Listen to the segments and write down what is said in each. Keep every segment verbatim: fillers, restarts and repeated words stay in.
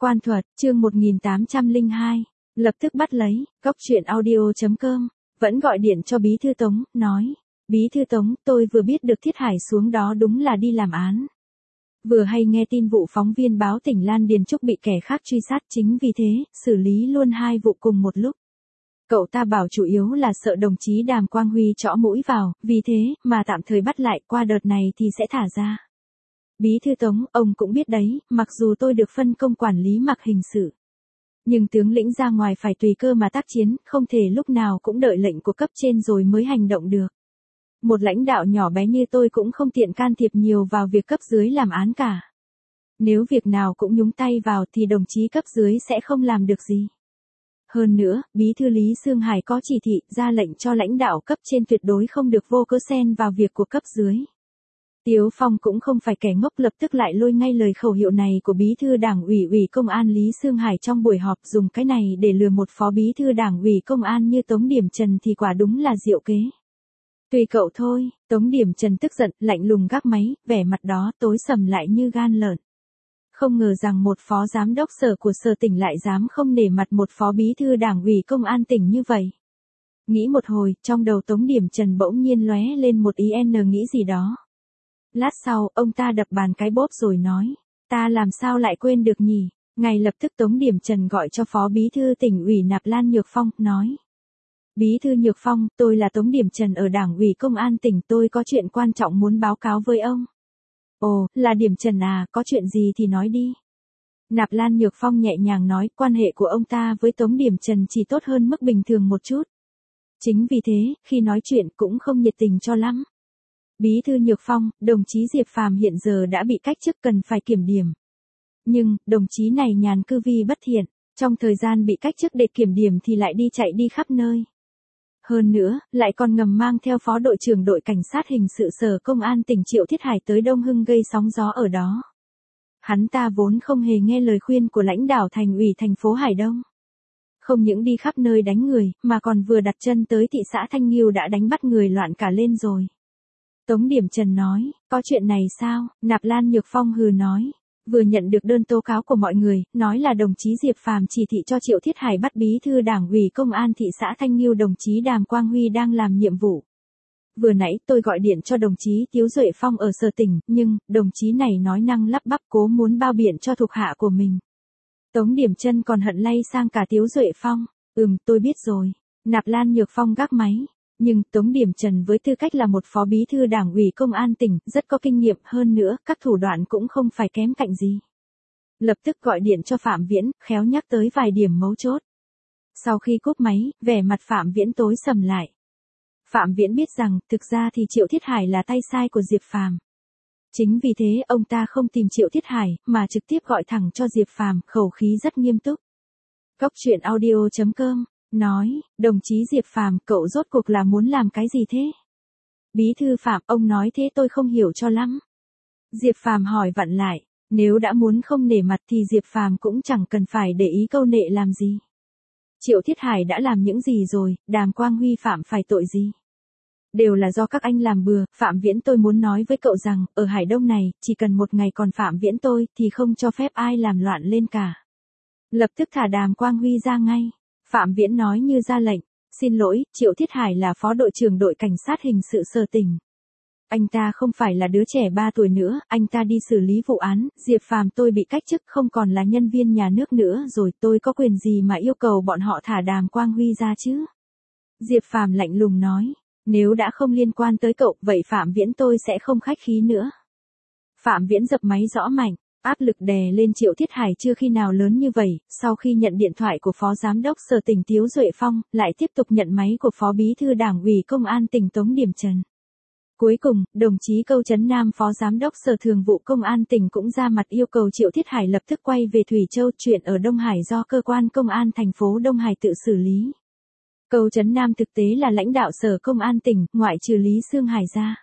Quan thuật, chương một nghìn tám trăm lẻ hai, lập tức bắt lấy, góc truyện audio chấm com, vẫn gọi điện cho bí thư Tống, nói, bí thư Tống, tôi vừa biết được Thiết Hải xuống đó đúng là đi làm án. Vừa hay nghe tin vụ phóng viên báo tỉnh Lan Điền Trúc bị kẻ khác truy sát, chính vì thế, xử lý luôn hai vụ cùng một lúc. Cậu ta bảo chủ yếu là sợ đồng chí Đàm Quang Huy trõ mũi vào, vì thế, mà tạm thời bắt lại, qua đợt này thì sẽ thả ra. Bí thư Tống, ông cũng biết đấy, mặc dù tôi được phân công quản lý mặc hình sự. Nhưng tướng lĩnh ra ngoài phải tùy cơ mà tác chiến, không thể lúc nào cũng đợi lệnh của cấp trên rồi mới hành động được. Một lãnh đạo nhỏ bé như tôi cũng không tiện can thiệp nhiều vào việc cấp dưới làm án cả. Nếu việc nào cũng nhúng tay vào thì đồng chí cấp dưới sẽ không làm được gì. Hơn nữa, bí thư Lý Sương Hải có chỉ thị ra lệnh cho lãnh đạo cấp trên tuyệt đối không được vô cớ xen vào việc của cấp dưới. Tiếu Phong cũng không phải kẻ ngốc, lập tức lại lôi ngay lời khẩu hiệu này của bí thư đảng ủy ủy công an Lý Sương Hải trong buổi họp, dùng cái này để lừa một phó bí thư đảng ủy công an như Tống Điểm Trần thì quả đúng là diệu kế. Tùy cậu thôi, Tống Điểm Trần tức giận, lạnh lùng gác máy, vẻ mặt đó tối sầm lại như gan lợn. Không ngờ rằng một phó giám đốc sở của sở tỉnh lại dám không nể mặt một phó bí thư đảng ủy công an tỉnh như vậy. Nghĩ một hồi, trong đầu Tống Điểm Trần bỗng nhiên lóe lên một ý n nghĩ gì đó. Lát sau, ông ta đập bàn cái bốp rồi nói, ta làm sao lại quên được nhỉ? Ngay lập tức Tống Điểm Trần gọi cho phó bí thư tỉnh ủy Nạp Lan Nhược Phong, nói. Bí thư Nhược Phong, tôi là Tống Điểm Trần ở đảng ủy công an tỉnh, tôi có chuyện quan trọng muốn báo cáo với ông. Ồ, là Điểm Trần à, có chuyện gì thì nói đi. Nạp Lan Nhược Phong nhẹ nhàng nói, quan hệ của ông ta với Tống Điểm Trần chỉ tốt hơn mức bình thường một chút. Chính vì thế, khi nói chuyện cũng không nhiệt tình cho lắm. Bí thư Nhược Phong, đồng chí Diệp Phàm hiện giờ đã bị cách chức, cần phải kiểm điểm. Nhưng, đồng chí này nhàn cư vi bất thiện, trong thời gian bị cách chức để kiểm điểm thì lại đi chạy đi khắp nơi. Hơn nữa, lại còn ngầm mang theo phó đội trưởng đội cảnh sát hình sự sở công an tỉnh Triệu Thiết Hải tới Đông Hưng gây sóng gió ở đó. Hắn ta vốn không hề nghe lời khuyên của lãnh đạo thành ủy thành phố Hải Đông. Không những đi khắp nơi đánh người, mà còn vừa đặt chân tới thị xã Thanh Nghiêu đã đánh bắt người loạn cả lên rồi. Tống Điểm Trần nói, có chuyện này sao? Nạp Lan Nhược Phong hừ nói, vừa nhận được đơn tố cáo của mọi người, nói là đồng chí Diệp Phàm chỉ thị cho Triệu Thiết Hải bắt bí thư đảng ủy công an thị xã Thanh Nghiêu đồng chí Đàm Quang Huy đang làm nhiệm vụ. Vừa nãy tôi gọi điện cho đồng chí Tiếu Duệ Phong ở sở tỉnh, nhưng, đồng chí này nói năng lắp bắp cố muốn bao biện cho thuộc hạ của mình. Tống Điểm Trần còn hận lay sang cả Tiếu Duệ Phong, ừm, tôi biết rồi. Nạp Lan Nhược Phong gác máy. Nhưng Tống Điểm Trần với tư cách là một phó bí thư đảng ủy công an tỉnh, rất có kinh nghiệm, hơn nữa, các thủ đoạn cũng không phải kém cạnh gì. Lập tức gọi điện cho Phạm Viễn, khéo nhắc tới vài điểm mấu chốt. Sau khi cúp máy, vẻ mặt Phạm Viễn tối sầm lại. Phạm Viễn biết rằng, thực ra thì Triệu Thiết Hải là tay sai của Diệp Phàm. Chính vì thế, ông ta không tìm Triệu Thiết Hải, mà trực tiếp gọi thẳng cho Diệp Phàm, khẩu khí rất nghiêm túc. Góc truyện audio chấm com nói, đồng chí Diệp Phàm, cậu rốt cuộc là muốn làm cái gì thế? Bí thư Phạm, ông nói thế tôi không hiểu cho lắm. Diệp Phàm hỏi vặn lại, nếu đã muốn không nể mặt thì Diệp Phàm cũng chẳng cần phải để ý câu nệ làm gì. Triệu Thiết Hải đã làm những gì rồi, Đàm Quang Huy phạm phải tội gì? Đều là do các anh làm bừa. Phạm Viễn, tôi muốn nói với cậu rằng, ở Hải Đông này, chỉ cần một ngày còn Phạm Viễn tôi, thì không cho phép ai làm loạn lên cả. Lập tức thả Đàm Quang Huy ra ngay. Phạm Viễn nói như ra lệnh, xin lỗi, Triệu Thiết Hải là phó đội trưởng đội cảnh sát hình sự sở tỉnh. Anh ta không phải là đứa trẻ ba tuổi nữa, anh ta đi xử lý vụ án, Diệp Phàm tôi bị cách chức không còn là nhân viên nhà nước nữa rồi, tôi có quyền gì mà yêu cầu bọn họ thả Đàm Quang Huy ra chứ? Diệp Phàm lạnh lùng nói, nếu đã không liên quan tới cậu, vậy Phạm Viễn tôi sẽ không khách khí nữa. Phạm Viễn dập máy rõ mạnh. Áp lực đè lên Triệu Thiết Hải chưa khi nào lớn như vậy, sau khi nhận điện thoại của Phó Giám đốc Sở tỉnh Tiếu Duệ Phong, lại tiếp tục nhận máy của Phó Bí thư Đảng ủy Công an tỉnh Tống Điểm Trần. Cuối cùng, đồng chí Câu Trấn Nam Phó Giám đốc Sở Thường vụ Công an tỉnh cũng ra mặt yêu cầu Triệu Thiết Hải lập tức quay về Thủy Châu, chuyện ở Đông Hải do cơ quan công an thành phố Đông Hải tự xử lý. Câu Trấn Nam thực tế là lãnh đạo Sở Công an tỉnh, ngoại trừ Lý Sương Hải ra.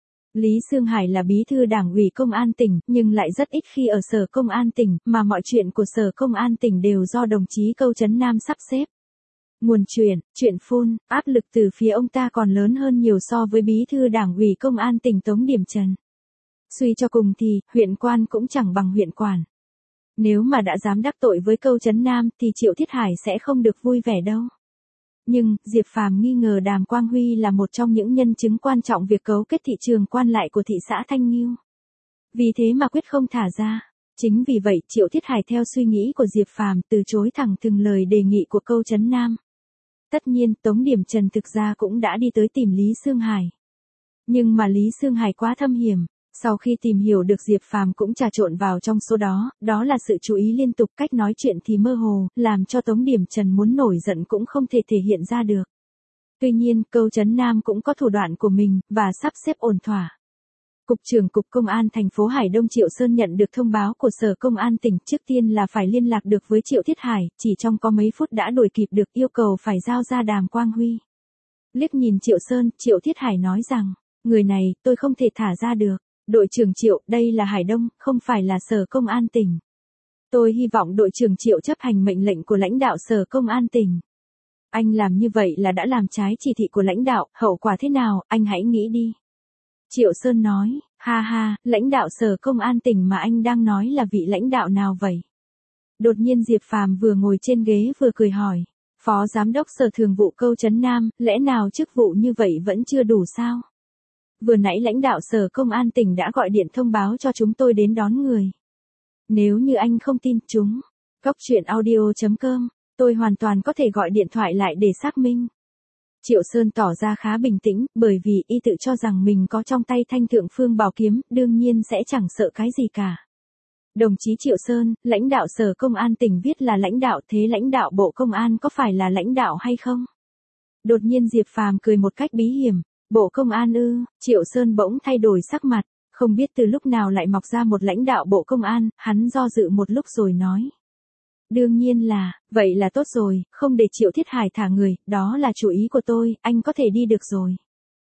Lý Sương Hải là bí thư đảng ủy công an tỉnh, nhưng lại rất ít khi ở sở công an tỉnh, mà mọi chuyện của sở công an tỉnh đều do đồng chí Câu Trấn Nam sắp xếp. Nguồn chuyện, chuyện phun, áp lực từ phía ông ta còn lớn hơn nhiều so với bí thư đảng ủy công an tỉnh Tống Điểm Trần. Suy cho cùng thì, huyện quan cũng chẳng bằng huyện quản. Nếu mà đã dám đắc tội với Câu Trấn Nam thì Triệu Thiết Hải sẽ không được vui vẻ đâu. Nhưng, Diệp Phàm nghi ngờ Đàm Quang Huy là một trong những nhân chứng quan trọng việc cấu kết thị trường quan lại của thị xã Thanh Nghiêu. Vì thế mà quyết không thả ra. Chính vì vậy Triệu Thiết Hải theo suy nghĩ của Diệp Phàm từ chối thẳng thừng lời đề nghị của Câu Trấn Nam. Tất nhiên Tống Điểm Trần thực ra cũng đã đi tới tìm Lý Sương Hải. Nhưng mà Lý Sương Hải quá thâm hiểm. Sau khi tìm hiểu được Diệp Phàm cũng trà trộn vào trong số đó, đó là sự chú ý liên tục, cách nói chuyện thì mơ hồ, làm cho Tống Điểm Trần muốn nổi giận cũng không thể thể hiện ra được. Tuy nhiên, Câu Trấn Nam cũng có thủ đoạn của mình, và sắp xếp ổn thỏa. Cục trưởng Cục Công an thành phố Hải Đông Triệu Sơn nhận được thông báo của Sở Công an tỉnh, trước tiên là phải liên lạc được với Triệu Thiết Hải, chỉ trong có mấy phút đã đuổi kịp được, yêu cầu phải giao ra Đàm Quang Huy. Liếc nhìn Triệu Sơn, Triệu Thiết Hải nói rằng, người này, tôi không thể thả ra được. Đội trưởng Triệu, đây là Hải Đông, không phải là Sở Công an tỉnh. Tôi hy vọng đội trưởng Triệu chấp hành mệnh lệnh của lãnh đạo Sở Công an tỉnh. Anh làm như vậy là đã làm trái chỉ thị của lãnh đạo, hậu quả thế nào, anh hãy nghĩ đi. Triệu Sơn nói, ha ha, lãnh đạo Sở Công an tỉnh mà anh đang nói là vị lãnh đạo nào vậy? Đột nhiên Diệp Phàm vừa ngồi trên ghế vừa cười hỏi, Phó Giám đốc Sở Thường vụ Câu Trấn Nam, lẽ nào chức vụ như vậy vẫn chưa đủ sao? Vừa nãy lãnh đạo Sở Công an tỉnh đã gọi điện thông báo cho chúng tôi đến đón người. Nếu như anh không tin chúng, Cóc Truyện Audio chấm com, tôi hoàn toàn có thể gọi điện thoại lại để xác minh. Triệu Sơn tỏ ra khá bình tĩnh, bởi vì y tự cho rằng mình có trong tay Thanh Thượng Phương Bảo Kiếm, đương nhiên sẽ chẳng sợ cái gì cả. Đồng chí Triệu Sơn, lãnh đạo Sở Công an tỉnh viết là lãnh đạo, thế lãnh đạo Bộ Công an có phải là lãnh đạo hay không? Đột nhiên Diệp Phàm cười một cách bí hiểm. Bộ Công an ư? Triệu Sơn bỗng thay đổi sắc mặt, không biết từ lúc nào lại mọc ra một lãnh đạo Bộ Công an, hắn do dự một lúc rồi nói. Đương nhiên là, vậy là tốt rồi, không để Triệu Thiết Hải thả người, đó là chủ ý của tôi, anh có thể đi được rồi.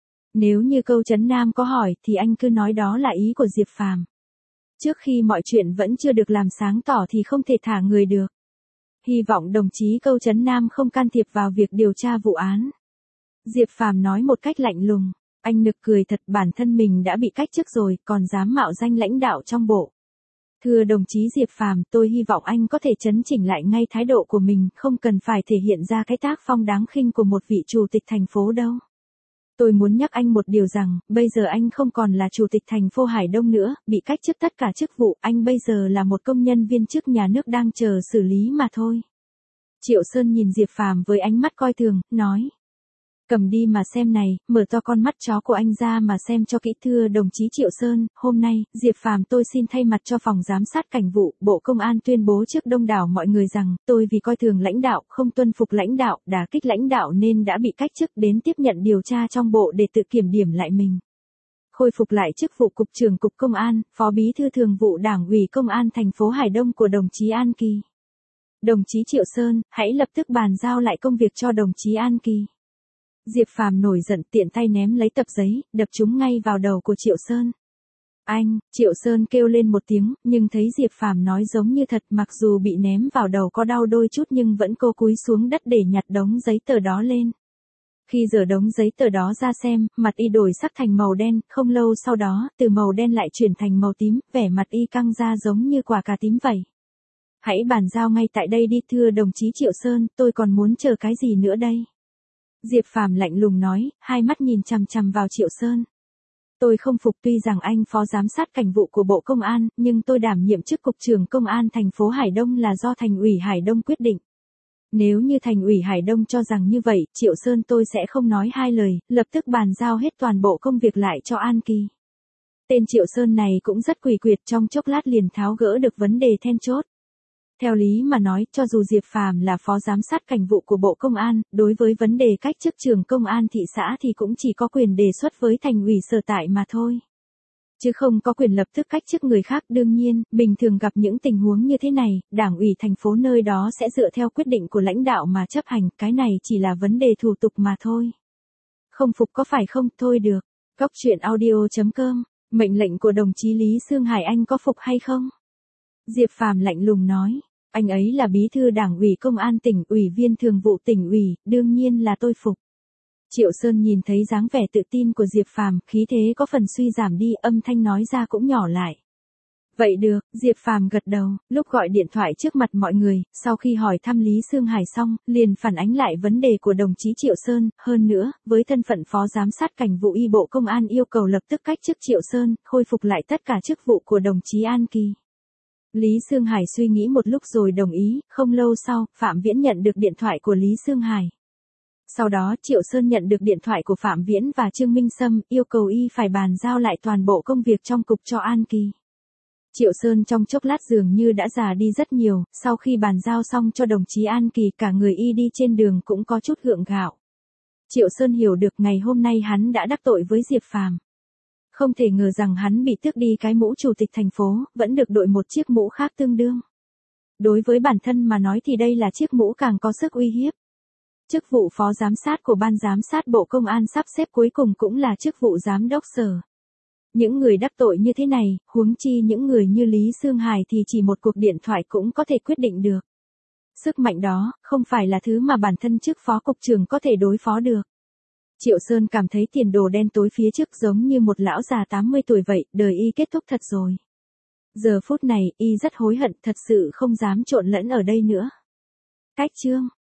Nếu như Câu Trấn Nam có hỏi thì anh cứ nói đó là ý của Diệp Phàm. Trước khi mọi chuyện vẫn chưa được làm sáng tỏ thì không thể thả người được. Hy vọng đồng chí Câu Trấn Nam không can thiệp vào việc điều tra vụ án. Diệp Phàm nói một cách lạnh lùng, anh nực cười thật, bản thân mình đã bị cách chức rồi, còn dám mạo danh lãnh đạo trong bộ. Thưa đồng chí Diệp Phàm, tôi hy vọng anh có thể chấn chỉnh lại ngay thái độ của mình, không cần phải thể hiện ra cái tác phong đáng khinh của một vị chủ tịch thành phố đâu. Tôi muốn nhắc anh một điều rằng, bây giờ anh không còn là chủ tịch thành phố Hải Đông nữa, bị cách chức tất cả chức vụ, anh bây giờ là một công nhân viên chức nhà nước đang chờ xử lý mà thôi. Triệu Sơn nhìn Diệp Phàm với ánh mắt coi thường, nói. Cầm đi mà xem này, mở to con mắt chó của anh ra mà xem cho kỹ. Thưa đồng chí Triệu Sơn, hôm nay, Diệp Phàm tôi xin thay mặt cho phòng giám sát cảnh vụ, Bộ Công an tuyên bố trước đông đảo mọi người rằng, tôi vì coi thường lãnh đạo, không tuân phục lãnh đạo, đả kích lãnh đạo nên đã bị cách chức, đến tiếp nhận điều tra trong bộ để tự kiểm điểm lại mình. Khôi phục lại chức vụ Cục trưởng Cục Công an, Phó Bí thư Thường vụ Đảng ủy Công an thành phố Hải Đông của đồng chí An Kỳ. Đồng chí Triệu Sơn, hãy lập tức bàn giao lại công việc cho đồng chí An Kỳ. Diệp Phàm nổi giận, tiện tay ném lấy tập giấy, đập chúng ngay vào đầu của Triệu Sơn. Anh, Triệu Sơn kêu lên một tiếng, nhưng thấy Diệp Phàm nói giống như thật, mặc dù bị ném vào đầu có đau đôi chút nhưng vẫn cố cúi xuống đất để nhặt đống giấy tờ đó lên. Khi giở đống giấy tờ đó ra xem, mặt y đổi sắc thành màu đen, không lâu sau đó, từ màu đen lại chuyển thành màu tím, vẻ mặt y căng ra giống như quả cà tím vậy. Hãy bàn giao ngay tại đây đi. Thưa đồng chí Triệu Sơn, tôi còn muốn chờ cái gì nữa đây? Diệp Phàm lạnh lùng nói, hai mắt nhìn chằm chằm vào Triệu Sơn. Tôi không phục, tuy rằng anh phó giám sát cảnh vụ của Bộ Công an, nhưng tôi đảm nhiệm chức Cục trưởng Công an thành phố Hải Đông là do Thành ủy Hải Đông quyết định. Nếu như Thành ủy Hải Đông cho rằng như vậy, Triệu Sơn tôi sẽ không nói hai lời, lập tức bàn giao hết toàn bộ công việc lại cho An Kỳ. Tên Triệu Sơn này cũng rất quỷ quyệt, trong chốc lát liền tháo gỡ được vấn đề then chốt. Theo lý mà nói, cho dù Diệp Phàm là phó giám sát cảnh vụ của Bộ Công an, đối với vấn đề cách chức trưởng công an thị xã thì cũng chỉ có quyền đề xuất với thành ủy sở tại mà thôi. Chứ không có quyền lập tức cách chức người khác. Đương nhiên, bình thường gặp những tình huống như thế này, đảng ủy thành phố nơi đó sẽ dựa theo quyết định của lãnh đạo mà chấp hành, cái này chỉ là vấn đề thủ tục mà thôi. Không phục có phải không? Thôi được. Cóc Truyện Audio chấm com, mệnh lệnh của đồng chí Lý Sương Hải anh có phục hay không? Diệp Phàm lạnh lùng nói. Anh ấy là bí thư Đảng ủy Công an tỉnh, ủy viên thường vụ tỉnh ủy, đương nhiên là tôi phục. Triệu Sơn nhìn thấy dáng vẻ tự tin của Diệp Phàm, khí thế có phần suy giảm đi, âm thanh nói ra cũng nhỏ lại. Vậy được, Diệp Phàm gật đầu, lúc gọi điện thoại trước mặt mọi người, sau khi hỏi thăm Lý Sương Hải xong, liền phản ánh lại vấn đề của đồng chí Triệu Sơn, hơn nữa, với thân phận phó giám sát cảnh vụ y Bộ Công an yêu cầu lập tức cách chức Triệu Sơn, khôi phục lại tất cả chức vụ của đồng chí An Kỳ. Lý Sương Hải suy nghĩ một lúc rồi đồng ý, không lâu sau, Phạm Viễn nhận được điện thoại của Lý Sương Hải. Sau đó Triệu Sơn nhận được điện thoại của Phạm Viễn và Trương Minh Sâm, yêu cầu y phải bàn giao lại toàn bộ công việc trong cục cho An Kỳ. Triệu Sơn trong chốc lát dường như đã già đi rất nhiều, sau khi bàn giao xong cho đồng chí An Kỳ cả người y đi trên đường cũng có chút gượng gạo. Triệu Sơn hiểu được ngày hôm nay hắn đã đắc tội với Diệp Phàm. Không thể ngờ rằng hắn bị tước đi cái mũ chủ tịch thành phố, vẫn được đội một chiếc mũ khác tương đương. Đối với bản thân mà nói thì đây là chiếc mũ càng có sức uy hiếp. Chức vụ phó giám sát của ban giám sát Bộ Công an sắp xếp cuối cùng cũng là chức vụ giám đốc sở. Những người đắc tội như thế này, huống chi những người như Lý Sương Hải thì chỉ một cuộc điện thoại cũng có thể quyết định được. Sức mạnh đó, không phải là thứ mà bản thân chức phó cục trưởng có thể đối phó được. Triệu Sơn cảm thấy tiền đồ đen tối phía trước giống như một lão già tám mươi tuổi vậy, đời y kết thúc thật rồi. Giờ phút này, y rất hối hận, thật sự không dám trộn lẫn ở đây nữa. Cách chương